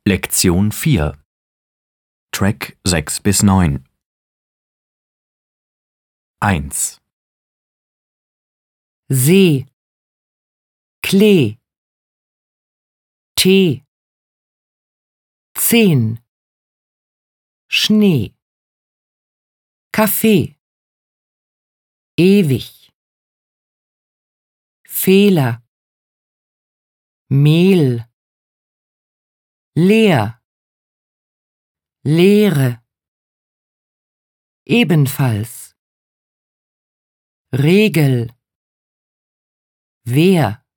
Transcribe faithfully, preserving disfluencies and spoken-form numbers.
Lektion vier. Track sechs bis neun. eins. See, Klee, Tee, Zehn, Schnee, Kaffee, ewig, Fehler, Mehl, leer, Leere, ebenfalls, Regel, Wer.